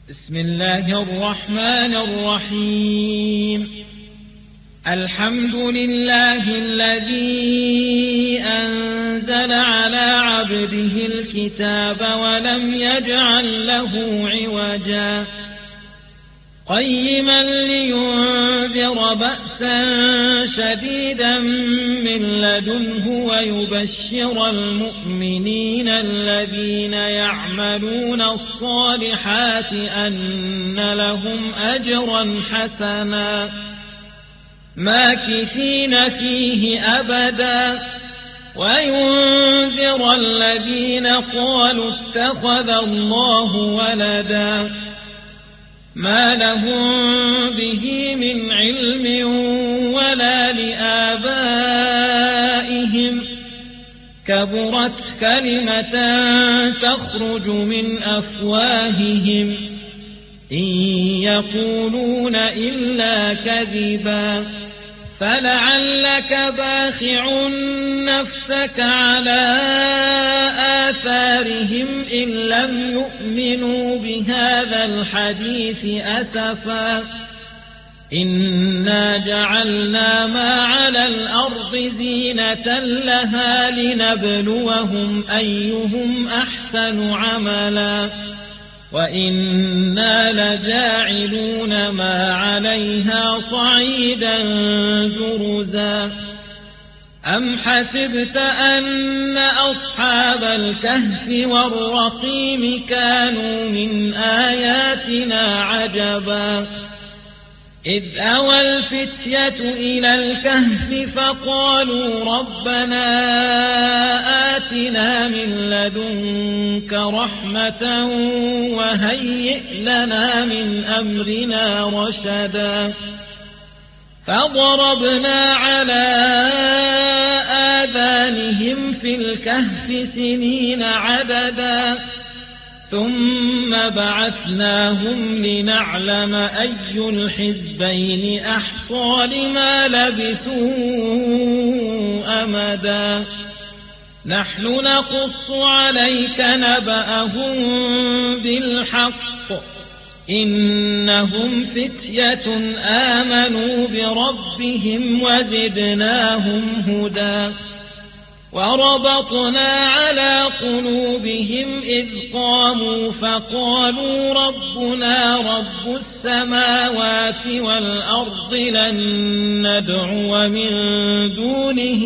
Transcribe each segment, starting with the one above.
بسم الله الرحمن الرحيم. الحمد لله الذي أنزل على عبده الكتاب ولم يجعل له عوجا قيما لينذر بأسا شديدا من لدنه ويبشر المؤمنين الذين يعملون الصالحات أن لهم أجرا حسنا ماكثين فيه أبدا وينذر الذين قالوا اتخذ الله ولدا ما لهم به من علم ولا لآبائهم كبرت كلمة تخرج من أفواههم إن يقولون إلا كذبا فلعلك باخع نفسك على آثارهم إن لم يؤمنوا بهذا الحديث أسفا إنا جعلنا ما على الأرض زينة لها لنبلوهم أيهم أحسن عملا وإنا لجاعلون ما عليها صعيدا جرزا أم حسبت أن أصحاب الكهف والرقيم كانوا من آياتنا عجبا إذ أوى الفتية إلى الكهف فقالوا ربنا آتنا من لدنك رحمة وهيئ لنا من أمرنا رشدا فضربنا على آذانهم في الكهف سنين عددا ثم بعثناهم لنعلم أي الحزبين أحصى لما لبثوا أمدا نحن نقص عليك نبأهم بالحق إنهم فتية آمنوا بربهم وزدناهم هدى وربطنا على قلوبهم إذ قاموا فقالوا ربنا رب السماوات والأرض لن ندعو من دونه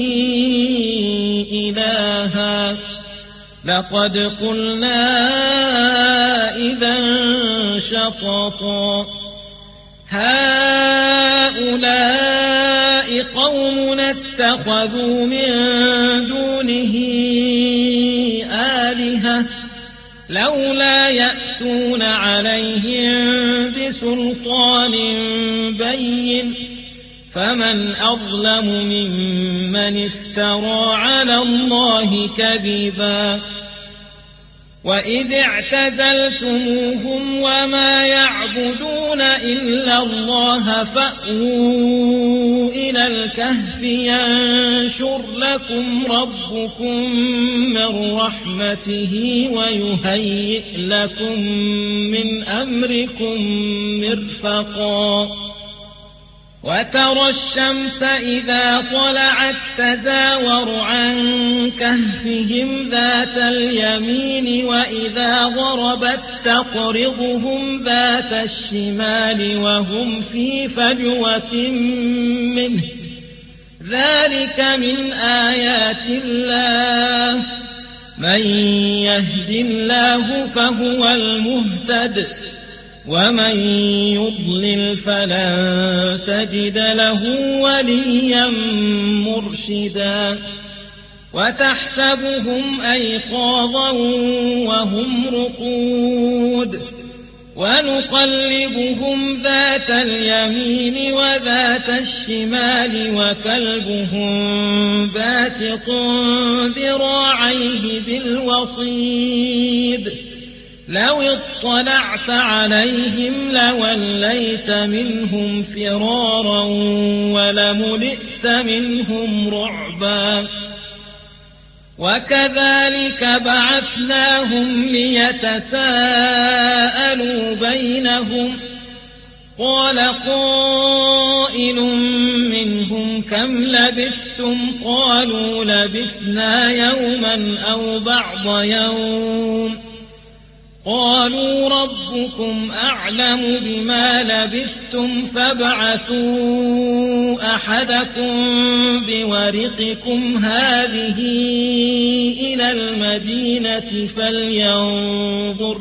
إلها لقد قلنا إذا شططا هؤلاء قوم اتخذوا من دونه آلهة لولا يأتون عليهم بسلطان بين فمن أظلم ممن افترى على الله كذبا وإذ اعتزلتموهم وما يعبدون إلا الله فأووا إلى الكهف ينشر لكم ربكم من رحمته ويهيئ لكم من أمركم مرفقا وترى الشمس إذا طلعت تزاور عن كهفهم ذات اليمين وإذا غربت تقرضهم ذات الشمال وهم في فجوة منه ذلك من آيات الله من يهد الله فهو المهتد ومن يضلل فلن تجد له وليا مرشدا وتحسبهم أيقاظا وهم رقود ونقلبهم ذات اليمين وذات الشمال وكلبهم باسط ذراعيه بالوصيد لو اطلعت عليهم لوليت منهم فرارا ولملئت منهم رعبا وكذلك بعثناهم ليتساءلوا بينهم قال قائل منهم كم لبثتم قالوا لبثنا يوما أو بعض يوم قالوا ربكم أعلم بما لبثتم فابعثوا أحدكم بورقكم هذه إلى المدينة فلينظر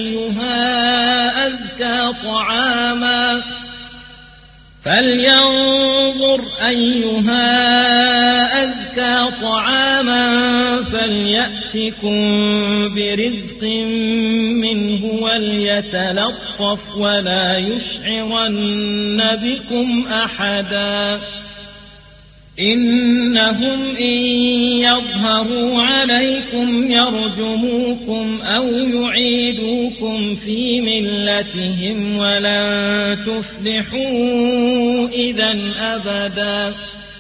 أيها أزكى طعاما فليأتكم برزق منه وليتلطف ولا يشعرن بكم أحدا إنهم إن يظهروا عليكم يرجموكم أو يعيدوكم في ملتهم ولن تفلحوا إذا أبدا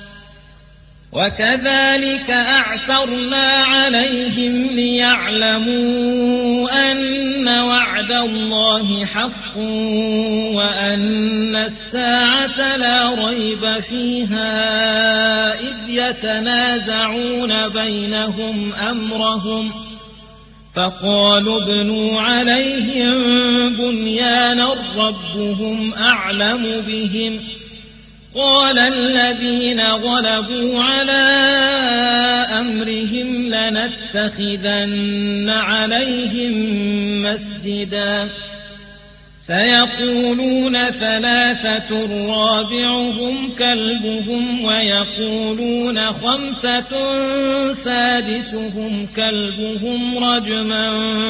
وكذلك أعثرنا عليهم ليعلموا أن وعد الله حق وأن الساعة لا ريب فيها إذ يتنازعون بينهم أمرهم فقالوا ابنوا عليهم بنيانا ربهم أعلم بهم قال الذين غلبوا على أمرهم لنتخذن عليهم مسجدا سيقولون ثلاثة رابعهم كلبهم ويقولون خمسة سادسهم كلبهم رجما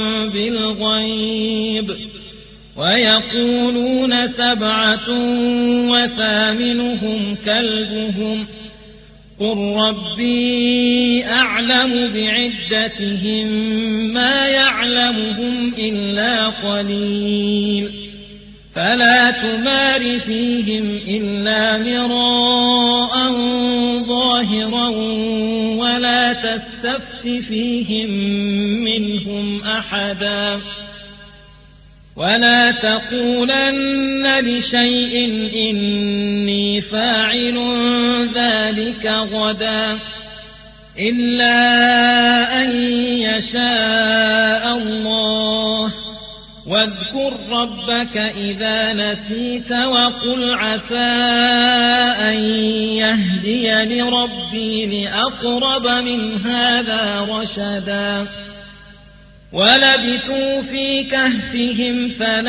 بالغيب ويقولون سبعة وثامنهم كلبهم قل ربي أعلم بعدتهم ما يعلمهم إلا قليل فلا تمار فيهم إلا مراء ظاهرا ولا تستفت فيهم منهم أحدا ولا تقولن لشيء إني فاعل ذلك غدا إلا أن يشاء الله واذكر ربك إذا نسيت وقل عسى أن يهديني ربي لأقرب من هذا رشدا ولبثوا في كهفهم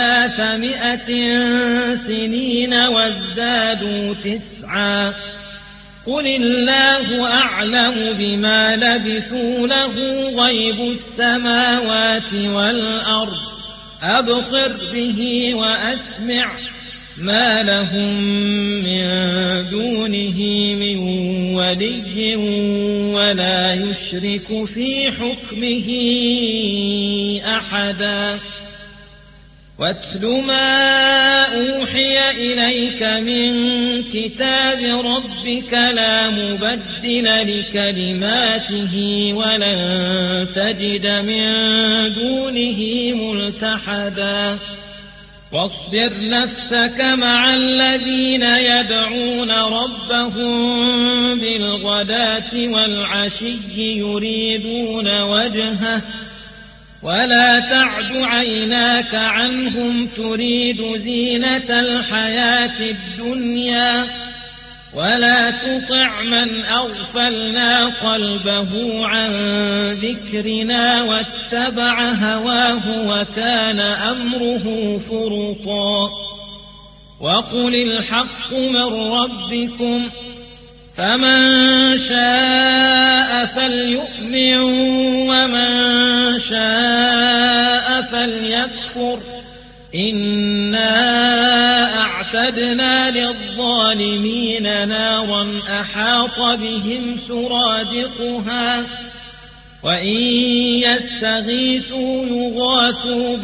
300 سنين وازدادوا 9 قل الله أعلم بما لبثوا له غيب السماوات والأرض أبصر به وأسمع ما لهم من دونه من ولي ولا يشرك في حكمه أحدا واتل ما أوحي إليك من كتاب ربك لا مبدل لكلماته ولن تجد من دونه ملتحدا واصبر نفسك مع الذين يدعون ربهم بالغداة والعشي يريدون وجهه ولا تعد عيناك عنهم تريد زينة الحياة الدنيا ولا تطع من أغفلنا قلبه عن ذكرنا واتبع هواه وكان أمره فرطا وقل الحق من ربكم فمن شاء فليؤمن ومن شاء فليكفر إنا أعتدنا للظالمين نارا أحاط بهم سرادقها وإن يستغيثوا يغاثوا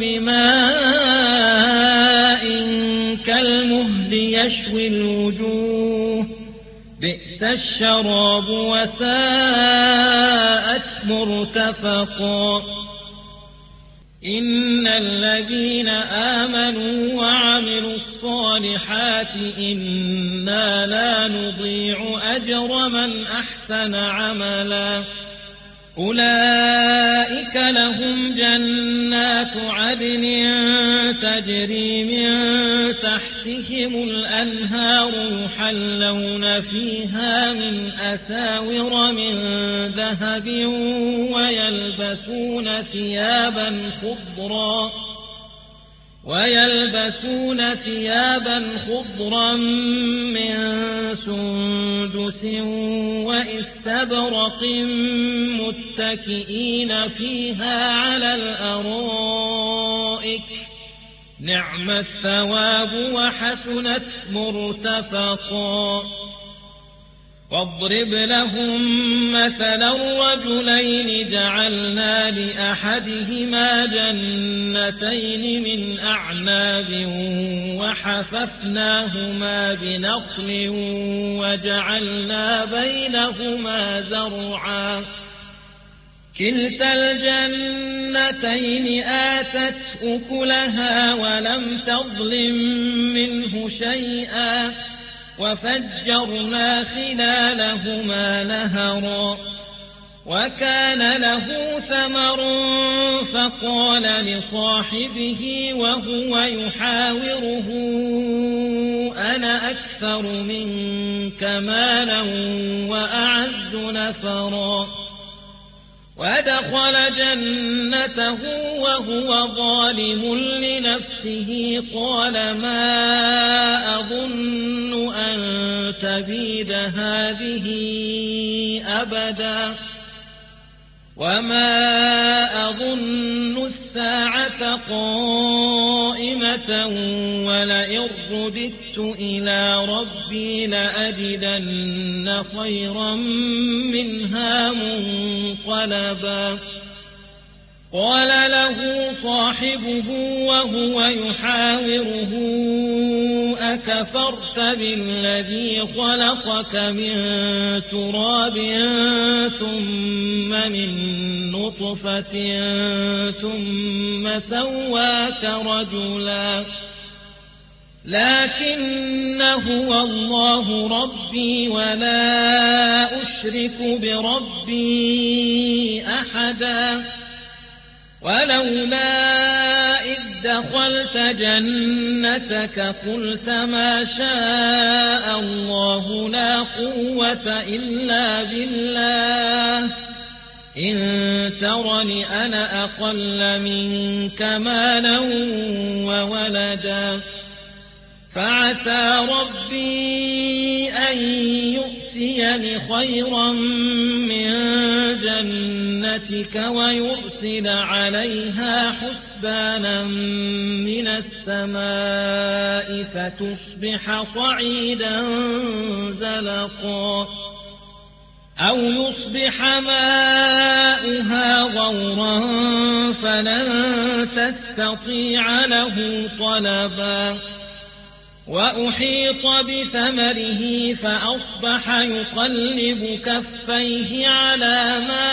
بماء كالمهل يشوي الوجوه بئس الشراب وساءت مرتفقا إن الذين آمنوا وعملوا الصالحات إنا لا نضيع أجر من أحسن عملا أولئك لهم جنات عدن تجري من تحتهم الأنهار يحلون فيها من أساور من ذهب ويلبسون ثيابا خضرا من سندس وإستبرق متكئين فيها على الأرائك نعم الثواب وحسنت مرتفقا واضرب لهم مثلا رجلين جعلنا لأحدهما جنتين من أعناب وحففناهما بنخل وجعلنا بينهما زرعا كلتا الجنتين آتت أكلها ولم تظلم منه شيئا وفجرنا خلالهما نهرا وكان له ثمر فقال لصاحبه وهو يحاوره أنا أكثر منك مالا وأعز نفرا ودخل جنته وهو ظالم لنفسه قال ما أظن أن تبيد هذه أبدا وما أظن الساعة قائمة ولئن رددت إلى ربي لأجدن خيرا منها منقلبا قال له صاحبه وهو يحاوره أكفرت بالذي خلقك من تراب ثم من نطفة ثم سواك رجلا لكن هو الله ربي ولا أشرك بربي أحدا ولولا إذ دخلت جنتك قلت ما شاء الله لا قوة إلا بالله إن ترني أنا أقل منك مالا وولدا فعسى ربي أن يؤتيني خيرا من جنتك ويرسل عليها حسبانا من السماء فتصبح صعيدا زلقا أو يصبح ماؤها غورا فلن تستطيع له طلبا وأحيط بثمره فأصبح يقلب كفيه على ما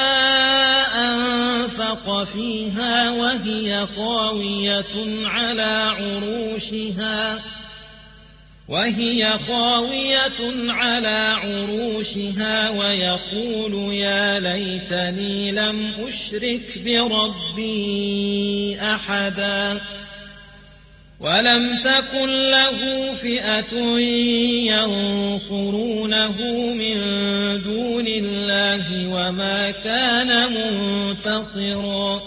أنفق فيها وهي خاوية على عروشها ويقول يا ليتني لم أشرك بربي أحدا ولم تكن له فئة ينصرونه من دون الله وما كان منتصرا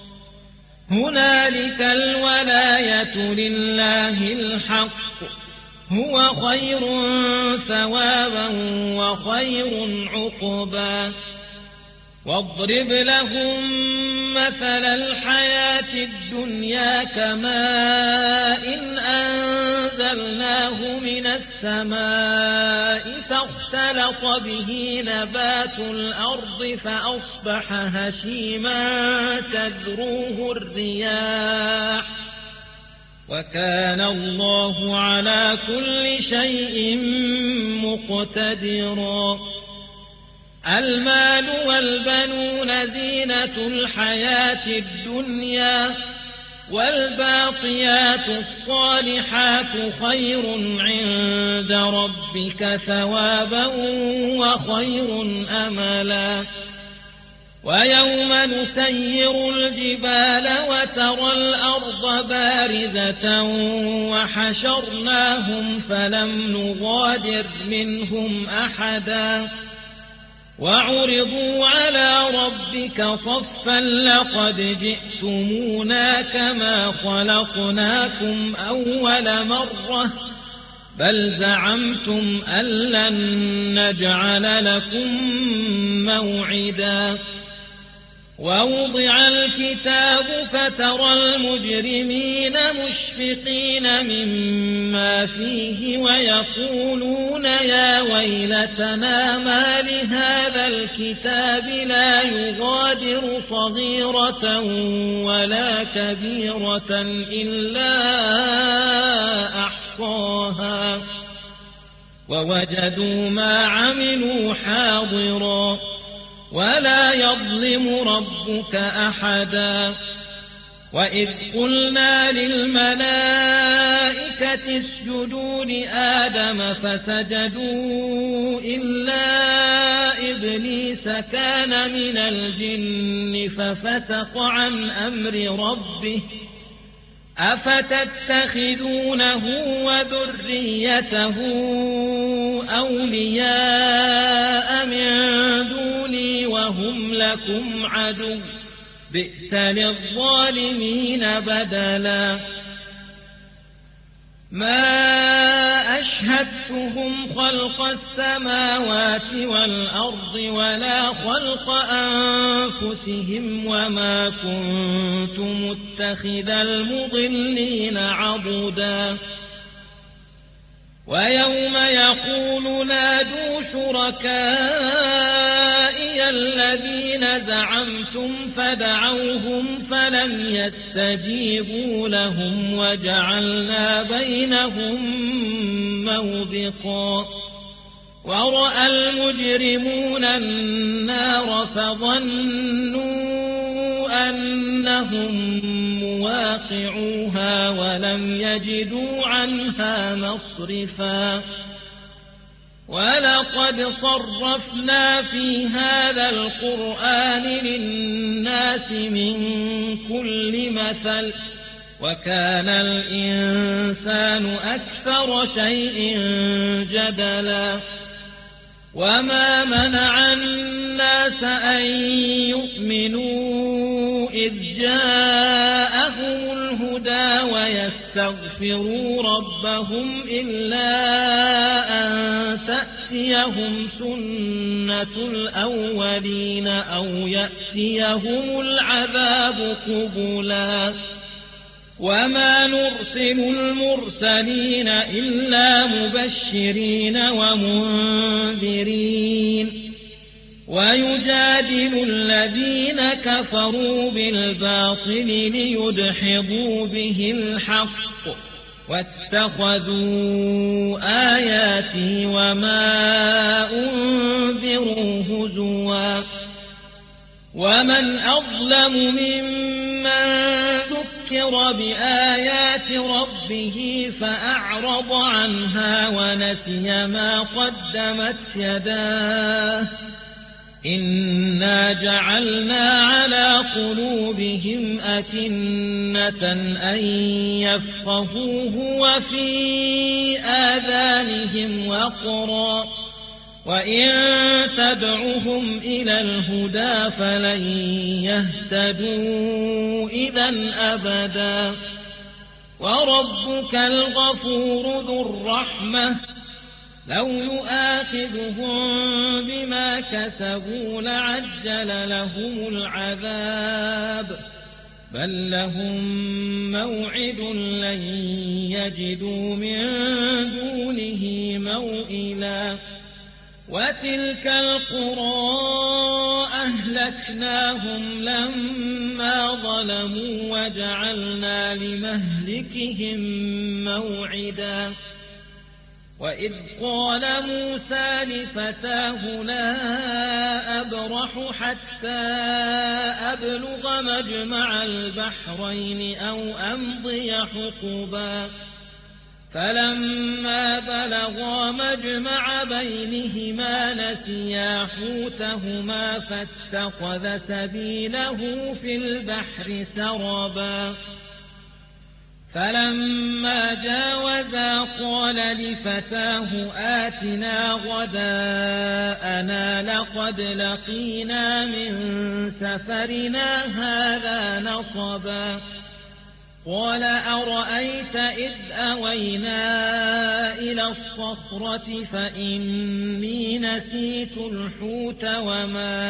هنالك الولاية لله الحق هو خير ثوابا وخير عقبا واضرب لهم مثل الحياة الدنيا كماء إن أنزلناه من السماء فاختلط به نبات الأرض فأصبح هشيما تذروه الرياح وكان الله على كل شيء مقتدرا المال والبنون زينة الحياة الدنيا والباقيات الصالحات خير عند ربك ثوابا وخير أملا ويوم نسير الجبال وترى الأرض بارزة وحشرناهم فلم نغادر منهم أحدا وعرضوا على ربك صفا لقد جئتمونا كما خلقناكم أول مرة بل زعمتم أن لن نجعل لكم موعدا ووضع الكتاب فترى المجرمين مشفقين مما فيه ويقولون يا ويلتنا ما لهذا الكتاب لا يغادر صغيرة ولا كبيرة إلا أحصاها ووجدوا ما عملوا حاضرا ولا يظلم ربك أحدا وإذ قلنا للملائكة اسجدوا لآدم فسجدوا إلا إبليس كان من الجن ففسق عن أمر ربه أفتتخذونه وذريته أولياء من دوني وهم لكم عدو بئس للظالمين بدلا ما أشهدتهم خلق السماوات والأرض ولا خلق أنفسهم وما كنت متخذ المضلين عضدا ويوم يقول نادوا شركائي الذين زعمتم فدعوهم فلم يستجيبوا لهم وجعلنا بينهم موبقا ورأى المجرمون النار فظنوا أنهم مواقعوها ولم يجدوا عنها مصرفا ولقد صرفنا في هذا القرآن للناس من كل مثل وكان الإنسان أكثر شيء جدلا وما منع الناس أن يؤمنوا إذ جاءهم الهدى ويستغفروا ربهم إلا أن تأتيهم سنة الأولين أو يأتيهم العذاب قبلا وما نرسل المرسلين إلا مبشرين ومنذرين ويجادل الذين كفروا بالباطل ليدحضوا به الحق واتخذوا آياتي وما أنذروا هزوا ومن أظلم ممن ذكر بآيات ربه فأعرض عنها ونسي ما قدمت يداه إنا جعلنا على قلوبهم أكنة أن يفقهوه وفي آذانهم وقرا وإن تدعهم إلى الهدى فلن يهتدوا إذا أبدا وربك الغفور ذو الرحمة لو يؤاخذهم بما كسبوا لعجل لهم العذاب بل لهم موعد لن يجدوا من دونه موئلا وتلك القرى أهلكناهم لما ظلموا وجعلنا لمهلكهم موعدا وإذ قال موسى لفتاه لا أبرح حتى أبلغ مجمع البحرين أو أمضي حقبا فلما بلغا مجمع بينهما نسيا حوتهما فاتخذ سبيله في البحر سربا فلما جاوزا قال لفتاه آتنا غداءنا لقد لقينا من سفرنا هذا نصبا قال أرأيت إذ أوينا إلى الصخرة فإني نسيت الحوت وما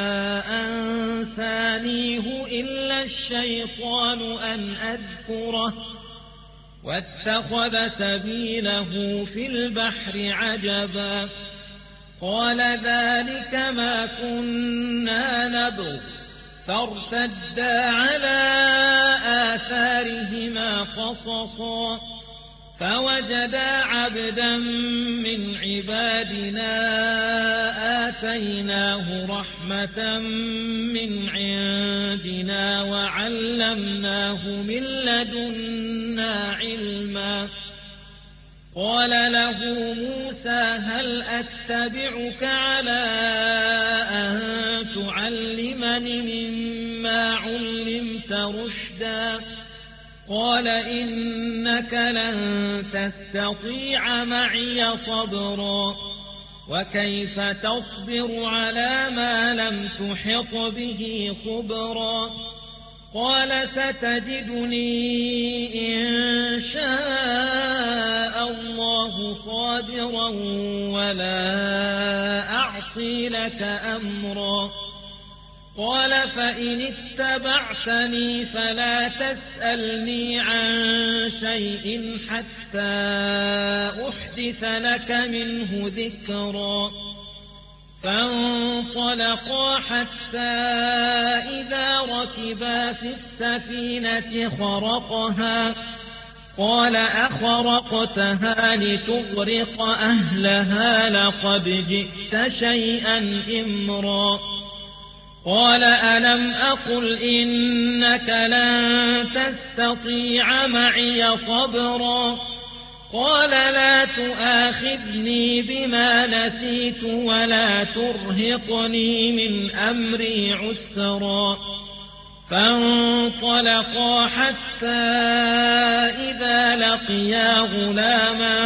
أنسانيه إلا الشيطان أن أذكره واتخذ سبيله في البحر عجبا قال ذلك ما كنا نبغ فارتدا على آثارهما قصصا فوجدا عبدا من عبادنا آتيناه رحمة من عندنا وعلمناه من لدنا علما قال له موسى هل أتبعك على أن تعلمني مما علمت رشدا قال إنك لن تستطيع معي صبرا وكيف تصبر على ما لم تحط به خبرا قال ستجدني إن شاء الله صابرا ولا أعصي لك أمرا قال فإن اتبعتني فلا تسألني عن شيء حتى أحدث لك منه ذكرا فانطلقا حتى إذا ركبا في السفينة خرقها قال أخرقتها لتغرق أهلها لقد جئت شيئا إمرا قال ألم أقل إنك لن تستطيع معي صبرا قال لا تؤاخذني بما نسيت ولا ترهقني من أمري عسرا فانطلقا حتى إذا لقيا غلاما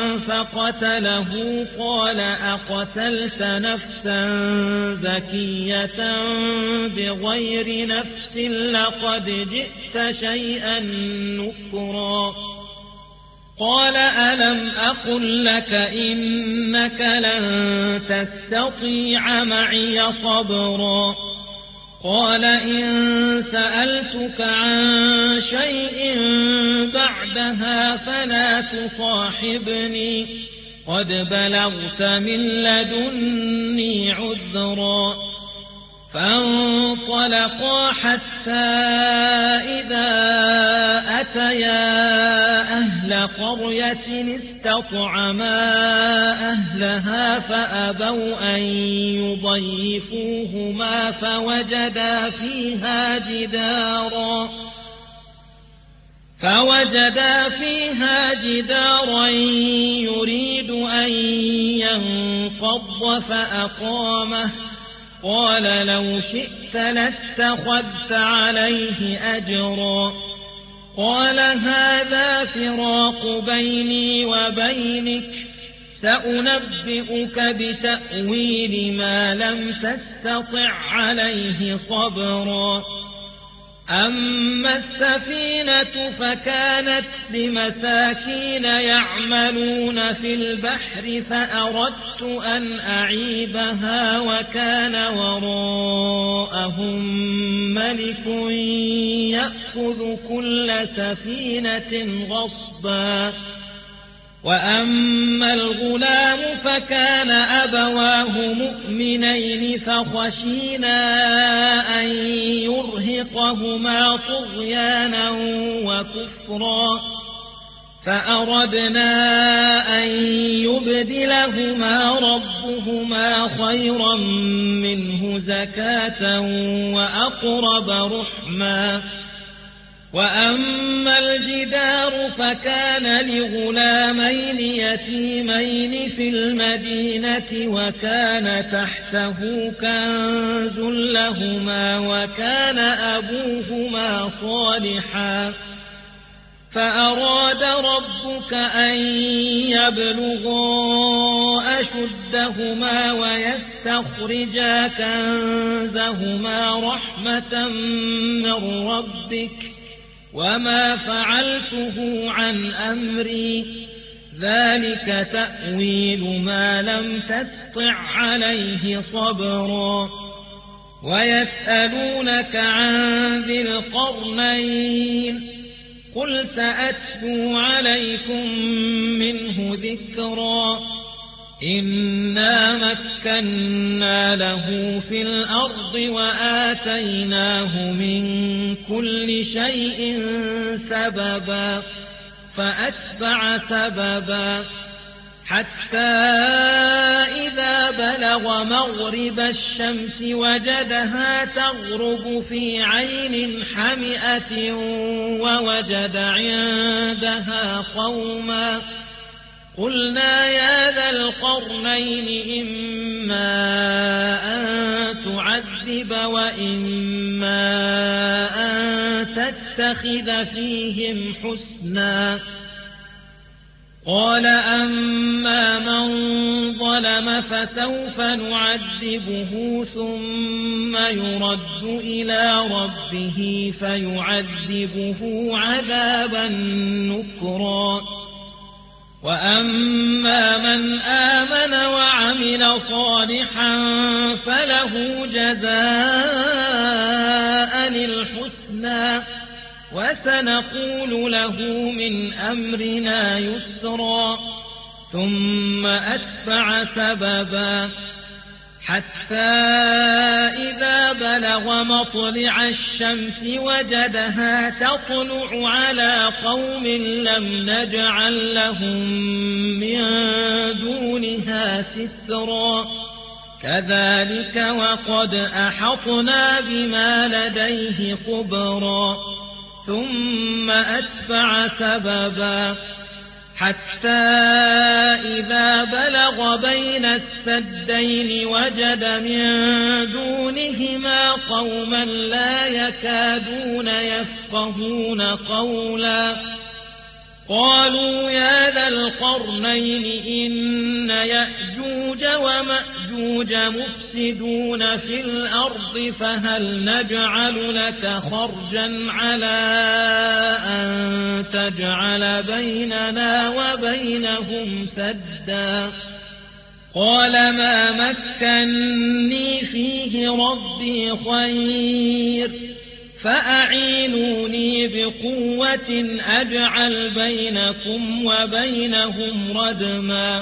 فقتله قال أقتلت نفسا زكية بغير نفس لقد جئت شيئا نكرا قال ألم أقل لك إنك لن تستطيع معي صبرا قال إن سألتك عن شيء بعدها فلا تصاحبني قد بلغت من لدني عذرا فانطلقا حتى إذا أتيا أهل قرية استطعما أهلها فأبوا أن يضيفوهما فوجدا فيها جدارا يريد أن ينقض فأقامه قال لو شئت لاتخذت عليه أجرا قال هذا فراق بيني وبينك سأنبئك بتأويل ما لم تستطع عليه صبرا أما السفينة فكانت لمساكين يعملون في البحر فأردت أن أعيبها وكان وراءهم ملك يأخذ كل سفينة غصبا وأما الغلام فكان أبواه مؤمنين فخشينا أن يرهقهما طغيانا وكفرا فأردنا أن يبدلهما ربهما خيرا منه زكاة وأقرب رحما وأما الجدار فكان لغلامين يتيمين في المدينة وكان تحته كنز لهما وكان أبوهما صالحا فأراد ربك أن يبلغا أشدهما ويستخرجا كنزهما رحمة من ربك وما فعلته عن أمري ذلك تأويل ما لم تسطع عليه صبرا ويسألونك عن ذي القرنين قل سأتلو عليكم منه ذكرا إنا مكنا له في الأرض وآتيناه من كل شيء سببا فأتبع سببا حتى إذا بلغ مغرب الشمس وجدها تغرب في عين حمئة ووجد عندها قوما قلنا يا ذا القرنين إما أن تعذب وإما أن تتخذ فيهم حسنا قال أما من ظلم فسوف نعذبه ثم يرد إلى ربه فيعذبه عذابا نكرا وأما من آمن وعمل صالحا فله جزاء الحسنى وسنقول له من أمرنا يسرا ثم أتبع سببا حتى إذا بلغ مطلع الشمس وجدها تطلع على قوم لم نجعل لهم من دونها سترا كذلك وقد أحطنا بما لديه خبرا ثم أتبع سببا حتى إذا بلغ بين السدين وجد من دونهما قوما لا يكادون يفقهون قولا قالوا يا ذا القرنين إن يأجوج ومأجوج مفسدون في الأرض فهل نجعل لك خرجا على أن تجعل بيننا وبينهم سدا قال ما مكني فيه ربي خير فأعينوني بقوة أجعل بينكم وبينهم ردما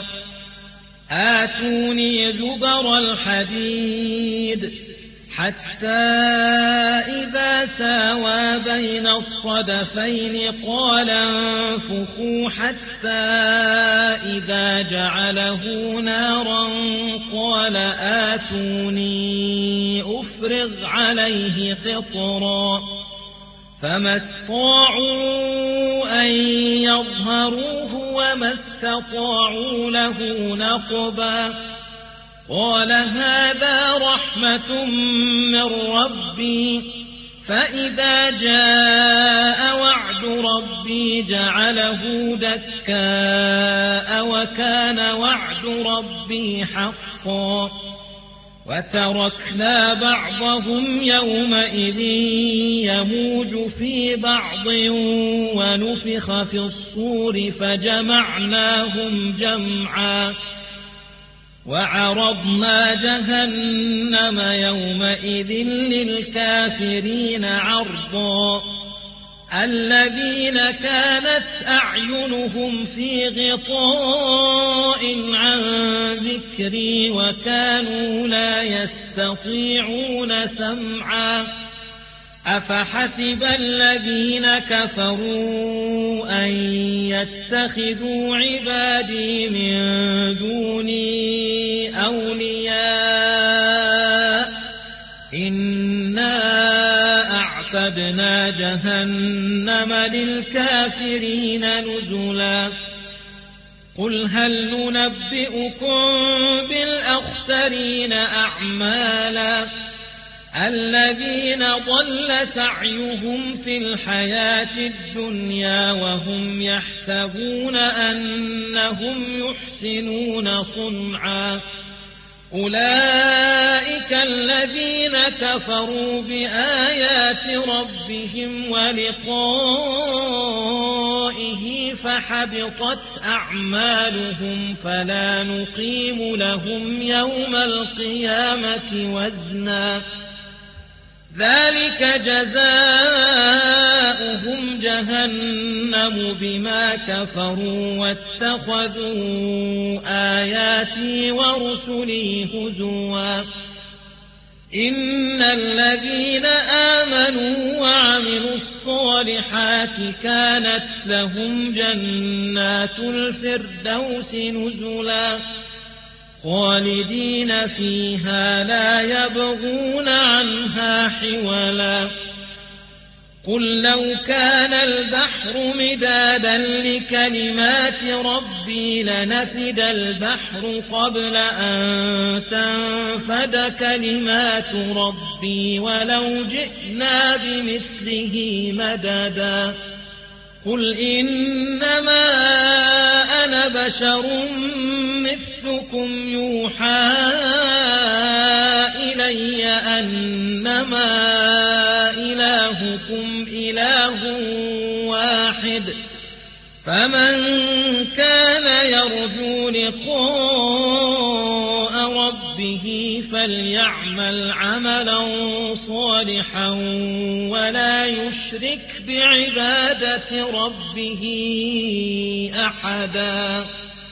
آتوني زبر الحديد حتى إذا ساوى بين الصدفين قال انفخوا حتى إذا جعله نارا قال آتوني أفرغ عليه قطرا فما استطاعوا أن يظهروه وما استطاعوا له نقبا قال هذا رحمة من ربي فإذا جاء وعد ربي جعله دكاء وكان وعد ربي حقا وتركنا بعضهم يومئذ يموج في بعض ونفخ في الصور فجمعناهم جمعا وعرضنا جهنم يومئذ للكافرين عرضا الذين كانت أعينهم في غطاء عن ذكري وكانوا لا يستطيعون سمعا أفحسب الذين كفروا أن يتخذوا عبادي من دوني أولياء إنا أعتدنا جهنم للكافرين نزلا قل هل ننبئكم بالأخسرين أعمالا الذين ضل سعيهم في الحياة الدنيا وهم يحسبون أنهم يحسنون صنعا أولئك الذين كفروا بآيات ربهم ولقائه فحبطت أعمالهم فلا نقيم لهم يوم القيامة وزنا ذلك جزاؤهم جهنم بما كفروا واتخذوا آياتي ورسلي هزوا إن الذين آمنوا وعملوا الصالحات كانت لهم جنات الفردوس نزلا خالدين فيها لا يبغون عنها حولا قل لو كان البحر مدادا لكلمات ربي لنفد البحر قبل أن تنفد كلمات ربي ولو جئنا بمثله مددا قل إنما أنا بشر مثلكم يوحى إلي أنما إلهكم إله واحد فمن كان يرجو لقاء ربه فليعمل عملا صالحا ولا يشرك بعبادة ربه أحدا